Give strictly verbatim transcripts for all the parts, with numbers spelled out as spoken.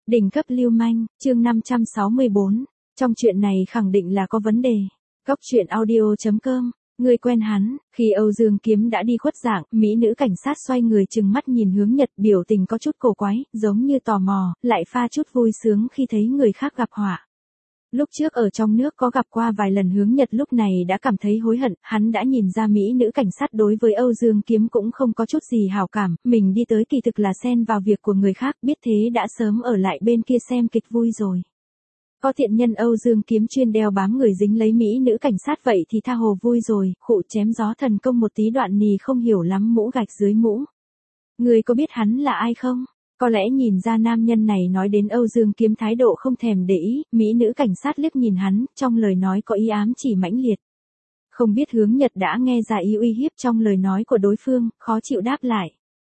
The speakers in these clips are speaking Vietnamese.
Đỉnh cấp lưu manh, chương năm trăm sáu mươi bốn. Trong chuyện này khẳng định là có vấn đề. Góc truyện audio chấm com. Người quen hắn, khi Âu Dương Kiếm đã đi khuất dạng, mỹ nữ cảnh sát xoay người trừng mắt nhìn Hướng Nhật, biểu tình có chút cổ quái, giống như tò mò, lại pha chút vui sướng khi thấy người khác gặp họa. Lúc trước ở trong nước có gặp qua vài lần Hướng Nhật lúc này đã cảm thấy hối hận, hắn đã nhìn ra mỹ nữ cảnh sát đối với Âu Dương Kiếm cũng không có chút gì hảo cảm, mình đi tới kỳ thực là xen vào việc của người khác, biết thế đã sớm ở lại bên kia xem kịch vui rồi. Có thiện nhân Âu Dương Kiếm chuyên đeo bám người dính lấy mỹ nữ cảnh sát vậy thì tha hồ vui rồi, khụ chém gió thần công một tí đoạn nì không hiểu lắm mũ gạch dưới mũ. Người có biết hắn là ai không? Có lẽ nhìn ra nam nhân này nói đến Âu Dương Kiếm thái độ không thèm để ý, mỹ nữ cảnh sát liếc nhìn hắn, trong lời nói có ý ám chỉ mãnh liệt. Không biết Hướng Nhật đã nghe ra ý uy hiếp trong lời nói của đối phương, khó chịu đáp lại.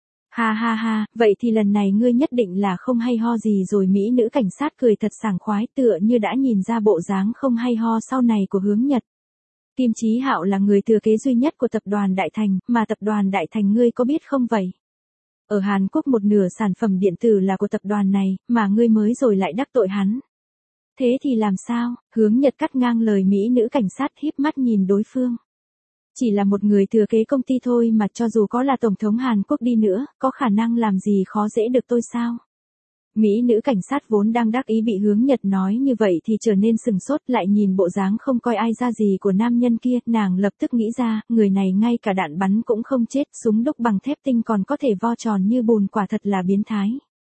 Ha ha ha, vậy thì lần này ngươi nhất định là không hay ho gì rồi, mỹ nữ cảnh sát cười thật sảng khoái tựa như đã nhìn ra bộ dáng không hay ho sau này của Hướng Nhật. Kim Chí Hạo là người thừa kế duy nhất của tập đoàn Đại Thành, mà tập đoàn Đại Thành ngươi có biết không vậy? Ở Hàn Quốc một nửa sản phẩm điện tử là của tập đoàn này, mà ngươi mới rồi lại đắc tội hắn. Thế thì làm sao? Hướng Nhật cắt ngang lời mỹ nữ cảnh sát híp mắt nhìn đối phương. Chỉ là một người thừa kế công ty thôi mà cho dù có là Tổng thống Hàn Quốc đi nữa, có khả năng làm gì khó dễ được tôi sao? Mỹ nữ cảnh sát vốn đang đắc ý bị Hướng Nhật nói như vậy thì trở nên sừng sốt, lại nhìn bộ dáng không coi ai ra gì của nam nhân kia, nàng lập tức nghĩ ra, người này ngay cả đạn bắn cũng không chết, súng đúc bằng thép tinh còn có thể vo tròn như bùn, quả thật là biến thái.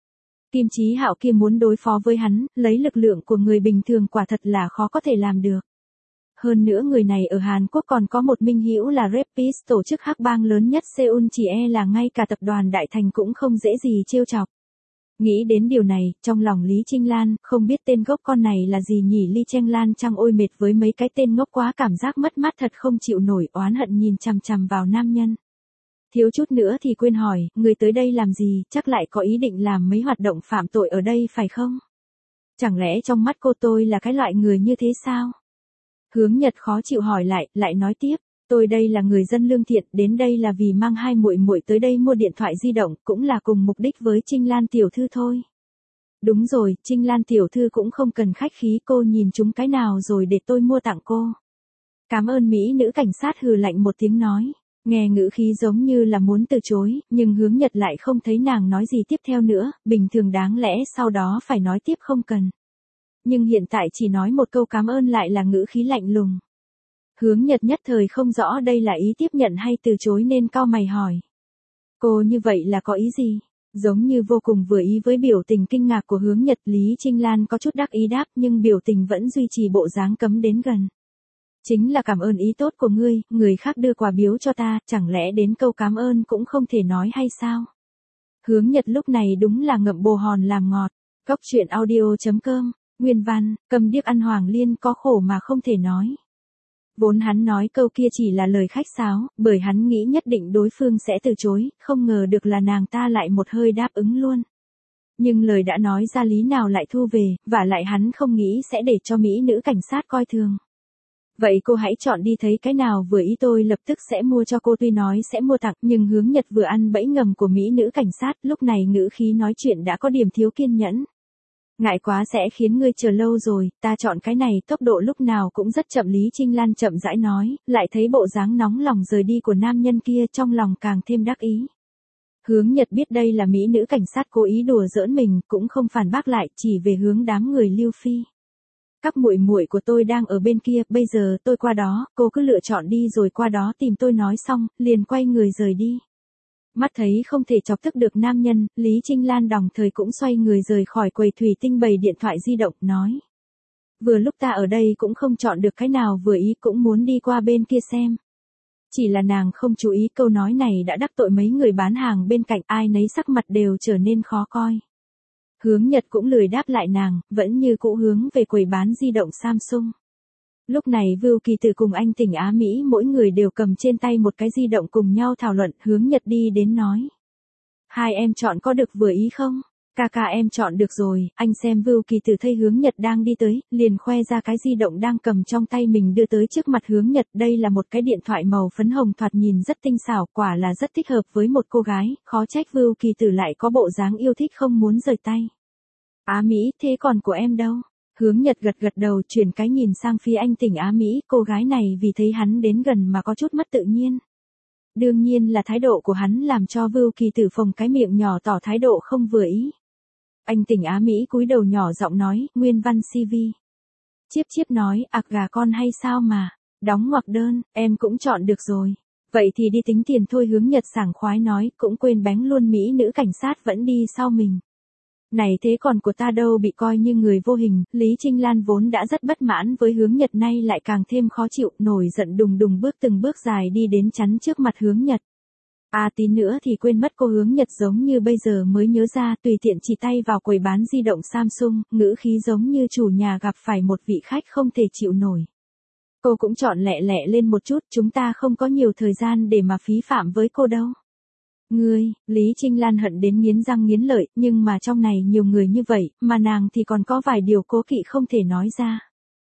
Kim Chí Hạo kia muốn đối phó với hắn, lấy lực lượng của người bình thường quả thật là khó có thể làm được. Hơn nữa người này ở Hàn Quốc còn có một minh hữu là Rapist, tổ chức hắc bang lớn nhất Seoul, chỉ e là ngay cả tập đoàn Đại Thành cũng không dễ gì trêu chọc. Nghĩ đến điều này, trong lòng Lý Trinh Lan, không biết tên gốc con này là gì nhỉ, Lý Trinh Lan chăng ôi mệt với mấy cái tên ngốc quá, cảm giác mất mát thật không chịu nổi, oán hận nhìn chằm chằm vào nam nhân. Thiếu chút nữa thì quên hỏi, người tới đây làm gì, chắc lại có ý định làm mấy hoạt động phạm tội ở đây phải không? Chẳng lẽ trong mắt cô tôi là cái loại người như thế sao? Hướng Nhật khó chịu hỏi lại, lại nói tiếp, tôi đây là người dân lương thiện, đến đây là vì mang hai muội muội tới đây mua điện thoại di động, cũng là cùng mục đích với Trinh Lan tiểu thư thôi. Đúng rồi, Trinh Lan tiểu thư cũng không cần khách khí, cô nhìn chúng cái nào rồi để tôi mua tặng cô. Cảm ơn, mỹ nữ cảnh sát hừ lạnh một tiếng nói, nghe ngữ khí giống như là muốn từ chối, nhưng Hướng Nhật lại không thấy nàng nói gì tiếp theo nữa, bình thường đáng lẽ sau đó phải nói tiếp không cần. Nhưng hiện tại chỉ nói một câu cảm ơn lại là ngữ khí lạnh lùng. Hướng Nhật nhất thời không rõ đây là ý tiếp nhận hay từ chối nên cau mày hỏi. Cô như vậy là có ý gì? Giống như vô cùng vừa ý với biểu tình kinh ngạc của Hướng Nhật, Lý Trinh Lan có chút đắc ý đáp nhưng biểu tình vẫn duy trì bộ dáng cấm đến gần. Chính là cảm ơn ý tốt của ngươi, người khác đưa quà biếu cho ta, chẳng lẽ đến câu cảm ơn cũng không thể nói hay sao? Hướng Nhật lúc này đúng là ngậm bồ hòn làm ngọt. Góc truyện audio chấm com. Nguyên văn, cầm điếc ăn Hoàng Liên, có khổ mà không thể nói. Vốn hắn nói câu kia chỉ là lời khách sáo, bởi hắn nghĩ nhất định đối phương sẽ từ chối, không ngờ được là nàng ta lại một hơi đáp ứng luôn. Nhưng lời đã nói ra lý nào lại thu về, và lại hắn không nghĩ sẽ để cho mỹ nữ cảnh sát coi thường. Vậy cô hãy chọn đi, thấy cái nào vừa ý tôi lập tức sẽ mua cho cô, tuy nói sẽ mua tặng, nhưng Hướng Nhật vừa ăn bẫy ngầm của mỹ nữ cảnh sát, lúc này ngữ khí nói chuyện đã có điểm thiếu kiên nhẫn. Ngại quá sẽ khiến ngươi chờ lâu rồi, ta chọn cái này, tốc độ lúc nào cũng rất chậm, Lý Trinh Lan chậm rãi nói, lại thấy bộ dáng nóng lòng rời đi của nam nhân kia, trong lòng càng thêm đắc ý. Hướng Nhật biết đây là mỹ nữ cảnh sát cố ý đùa giỡn mình, cũng không phản bác lại, chỉ về hướng đám người Lưu Phi. Các muội muội của tôi đang ở bên kia, bây giờ tôi qua đó, cô cứ lựa chọn đi rồi qua đó tìm tôi, nói xong, liền quay người rời đi. Mắt thấy không thể chọc tức được nam nhân, Lý Trinh Lan đồng thời cũng xoay người rời khỏi quầy thủy tinh bày điện thoại di động, nói. Vừa lúc ta ở đây cũng không chọn được cái nào vừa ý, cũng muốn đi qua bên kia xem. Chỉ là nàng không chú ý câu nói này đã đắc tội mấy người bán hàng bên cạnh, ai nấy sắc mặt đều trở nên khó coi. Hướng Nhật cũng lười đáp lại nàng, vẫn như cũ hướng về quầy bán di động Samsung. Lúc này Vưu Kỳ Tử cùng anh Tỉnh Á Mỹ mỗi người đều cầm trên tay một cái di động cùng nhau thảo luận, Hướng Nhật đi đến nói. Hai em chọn có được vừa ý không? Ca ca em chọn được rồi, anh xem. Vưu Kỳ Tử thấy Hướng Nhật đang đi tới, liền khoe ra cái di động đang cầm trong tay mình đưa tới trước mặt Hướng Nhật, đây là một cái điện thoại màu phấn hồng thoạt nhìn rất tinh xảo, quả là rất thích hợp với một cô gái, khó trách Vưu Kỳ Tử lại có bộ dáng yêu thích không muốn rời tay. Á Mỹ, thế còn của em đâu? Hướng Nhật gật gật đầu, chuyển cái nhìn sang phía anh Tỉnh Á Mỹ, cô gái này vì thấy hắn đến gần mà có chút mất tự nhiên. Đương nhiên là thái độ của hắn làm cho Vưu Kỳ Tử phồng cái miệng nhỏ tỏ thái độ không vừa ý. Anh Tỉnh Á Mỹ cúi đầu nhỏ giọng nói, nguyên văn xê vê. Chiếp chiếp nói, ạc gà con hay sao mà, đóng ngoặc đơn, em cũng chọn được rồi. Vậy thì đi tính tiền thôi, Hướng Nhật sảng khoái nói, cũng quên bánh luôn, Mỹ nữ cảnh sát vẫn đi sau mình. Này thế còn của ta đâu, bị coi như người vô hình. Lý Trinh Lan vốn đã rất bất mãn với Hướng Nhật, nay lại càng thêm khó chịu, nổi giận đùng đùng bước từng bước dài đi đến chắn trước mặt Hướng Nhật. À tí nữa thì quên mất, cô Hướng Nhật giống như bây giờ mới nhớ ra, tùy tiện chỉ tay vào quầy bán di động Samsung, ngữ khí giống như chủ nhà gặp phải một vị khách không thể chịu nổi. Cô cũng chọn lẹ lẹ lên một chút, chúng ta không có nhiều thời gian để mà phí phạm với cô đâu. Ngươi, Lý Trinh Lan hận đến nghiến răng nghiến lợi, nhưng mà trong này nhiều người như vậy, mà nàng thì còn có vài điều cố kỵ không thể nói ra.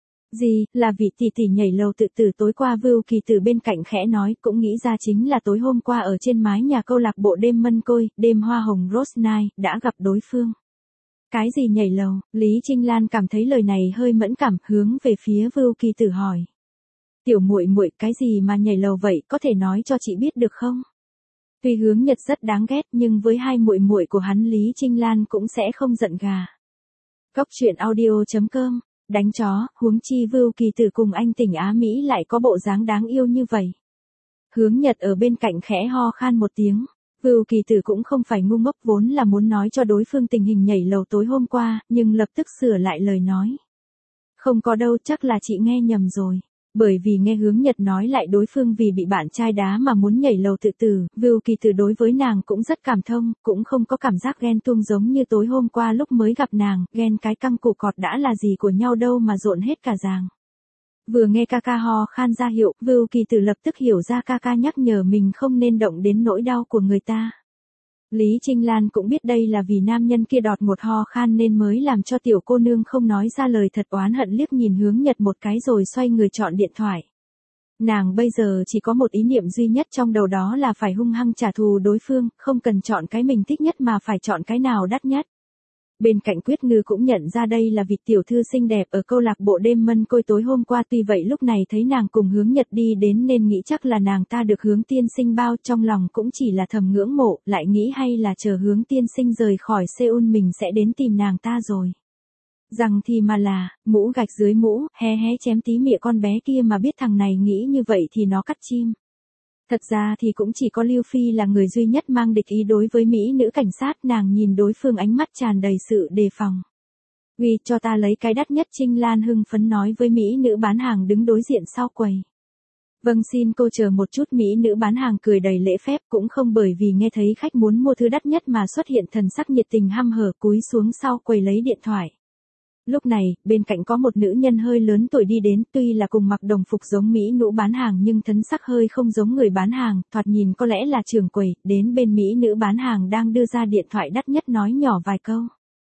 Gì, là vị tỷ tỷ nhảy lầu tự tử tối qua, Vưu Kỳ Tử bên cạnh khẽ nói, cũng nghĩ ra chính là tối hôm qua ở trên mái nhà câu lạc bộ đêm mân côi, đêm hoa hồng Rose Night, đã gặp đối phương. Cái gì nhảy lầu? Lý Trinh Lan cảm thấy lời này hơi mẫn cảm, hướng về phía Vưu Kỳ Tử hỏi. Tiểu muội muội, cái gì mà nhảy lầu vậy, có thể nói cho chị biết được không? Tuy Hướng Nhật rất đáng ghét, nhưng với hai muội muội của hắn Lý Trinh Lan cũng sẽ không giận gà. Cốc truyện audio chấm com, đánh chó, huống chi Vưu Kỳ Tử cùng anh Tỉnh Á Mỹ lại có bộ dáng đáng yêu như vậy. Hướng Nhật ở bên cạnh khẽ ho khan một tiếng. Vưu Kỳ Tử cũng không phải ngu ngốc, vốn là muốn nói cho đối phương tình hình nhảy lầu tối hôm qua, nhưng lập tức sửa lại lời nói. Không có đâu, chắc là chị nghe nhầm rồi. Bởi vì nghe Hướng Nhật nói lại đối phương vì bị bạn trai đá mà muốn nhảy lầu tự tử, Vưu Kỳ Tử đối với nàng cũng rất cảm thông, cũng không có cảm giác ghen tuông giống như tối hôm qua lúc mới gặp nàng, ghen cái căng củ cọt đã là gì của nhau đâu mà rộn hết cả ràng. Vừa nghe ca ca ho khan ra hiệu, Vưu Kỳ Tử lập tức hiểu ra ca ca nhắc nhở mình không nên động đến nỗi đau của người ta. Lý Trinh Lan cũng biết đây là vì nam nhân kia đọt một ho khan nên mới làm cho tiểu cô nương không nói ra lời thật, oán hận liếc nhìn Hướng Nhật một cái rồi xoay người chọn điện thoại. Nàng bây giờ chỉ có một ý niệm duy nhất trong đầu, đó là phải hung hăng trả thù đối phương, không cần chọn cái mình thích nhất mà phải chọn cái nào đắt nhất. Bên cạnh Quyết Ngư cũng nhận ra đây là vị tiểu thư xinh đẹp ở câu lạc bộ đêm mân côi tối hôm qua, tuy vậy lúc này thấy nàng cùng Hướng Nhật đi đến nên nghĩ chắc là nàng ta được Hướng tiên sinh bao, trong lòng cũng chỉ là thầm ngưỡng mộ, lại nghĩ hay là chờ Hướng tiên sinh rời khỏi Seoul mình sẽ đến tìm nàng ta rồi. Rằng thì mà là, mũ gạch dưới mũ, hé hé chém tí mịa con bé kia mà biết thằng này nghĩ như vậy thì nó cắt chim. Thật ra thì cũng chỉ có Lưu Phi là người duy nhất mang địch ý đối với mỹ nữ cảnh sát, nàng nhìn đối phương ánh mắt tràn đầy sự đề phòng. Uy, cho ta lấy cái đắt nhất, Trinh Lan hưng phấn nói với mỹ nữ bán hàng đứng đối diện sau quầy. Vâng xin cô chờ một chút, mỹ nữ bán hàng cười đầy lễ phép, cũng không bởi vì nghe thấy khách muốn mua thứ đắt nhất mà xuất hiện thần sắc nhiệt tình hăm hở, cúi xuống sau quầy lấy điện thoại. Lúc này, bên cạnh có một nữ nhân hơi lớn tuổi đi đến, tuy là cùng mặc đồng phục giống mỹ nữ bán hàng nhưng thân sắc hơi không giống người bán hàng, thoạt nhìn có lẽ là trưởng quầy, đến bên mỹ nữ bán hàng đang đưa ra điện thoại đắt nhất nói nhỏ vài câu.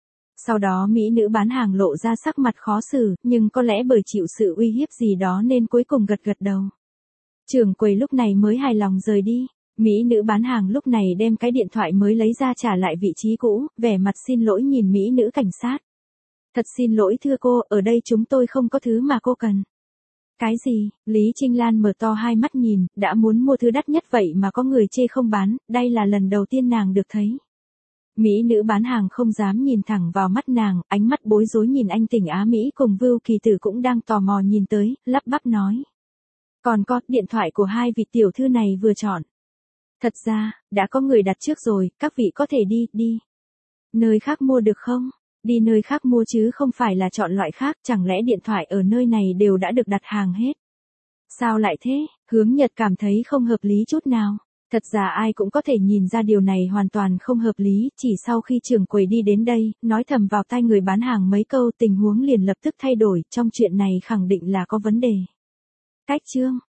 Sau đó mỹ nữ bán hàng lộ ra sắc mặt khó xử, nhưng có lẽ bởi chịu sự uy hiếp gì đó nên cuối cùng gật gật đầu. Trưởng quầy lúc này mới hài lòng rời đi. Mỹ nữ bán hàng lúc này đem cái điện thoại mới lấy ra trả lại vị trí cũ, vẻ mặt xin lỗi nhìn mỹ nữ cảnh sát. Thật xin lỗi thưa cô, ở đây chúng tôi không có thứ mà cô cần. Cái gì? Lý Trinh Lan mở to hai mắt nhìn, đã muốn mua thứ đắt nhất vậy mà có người chê không bán, đây là lần đầu tiên nàng được thấy. Mỹ nữ bán hàng không dám nhìn thẳng vào mắt nàng, ánh mắt bối rối nhìn anh Tỉnh Á Mỹ cùng Vưu Kỳ Tử cũng đang tò mò nhìn tới, lắp bắp nói. Còn có, điện thoại của hai vị tiểu thư này vừa chọn. Thật ra, đã có người đặt trước rồi, các vị có thể đi, đi. Nơi khác mua được không? Đi nơi khác mua chứ không phải là chọn loại khác, chẳng lẽ điện thoại ở nơi này đều đã được đặt hàng hết? Sao lại thế? Hướng Nhật cảm thấy không hợp lý chút nào. Thật ra ai cũng có thể nhìn ra điều này hoàn toàn không hợp lý, chỉ sau khi trưởng quầy đi đến đây, nói thầm vào tai người bán hàng mấy câu, tình huống liền lập tức thay đổi, trong chuyện này khẳng định là có vấn đề. Cách chương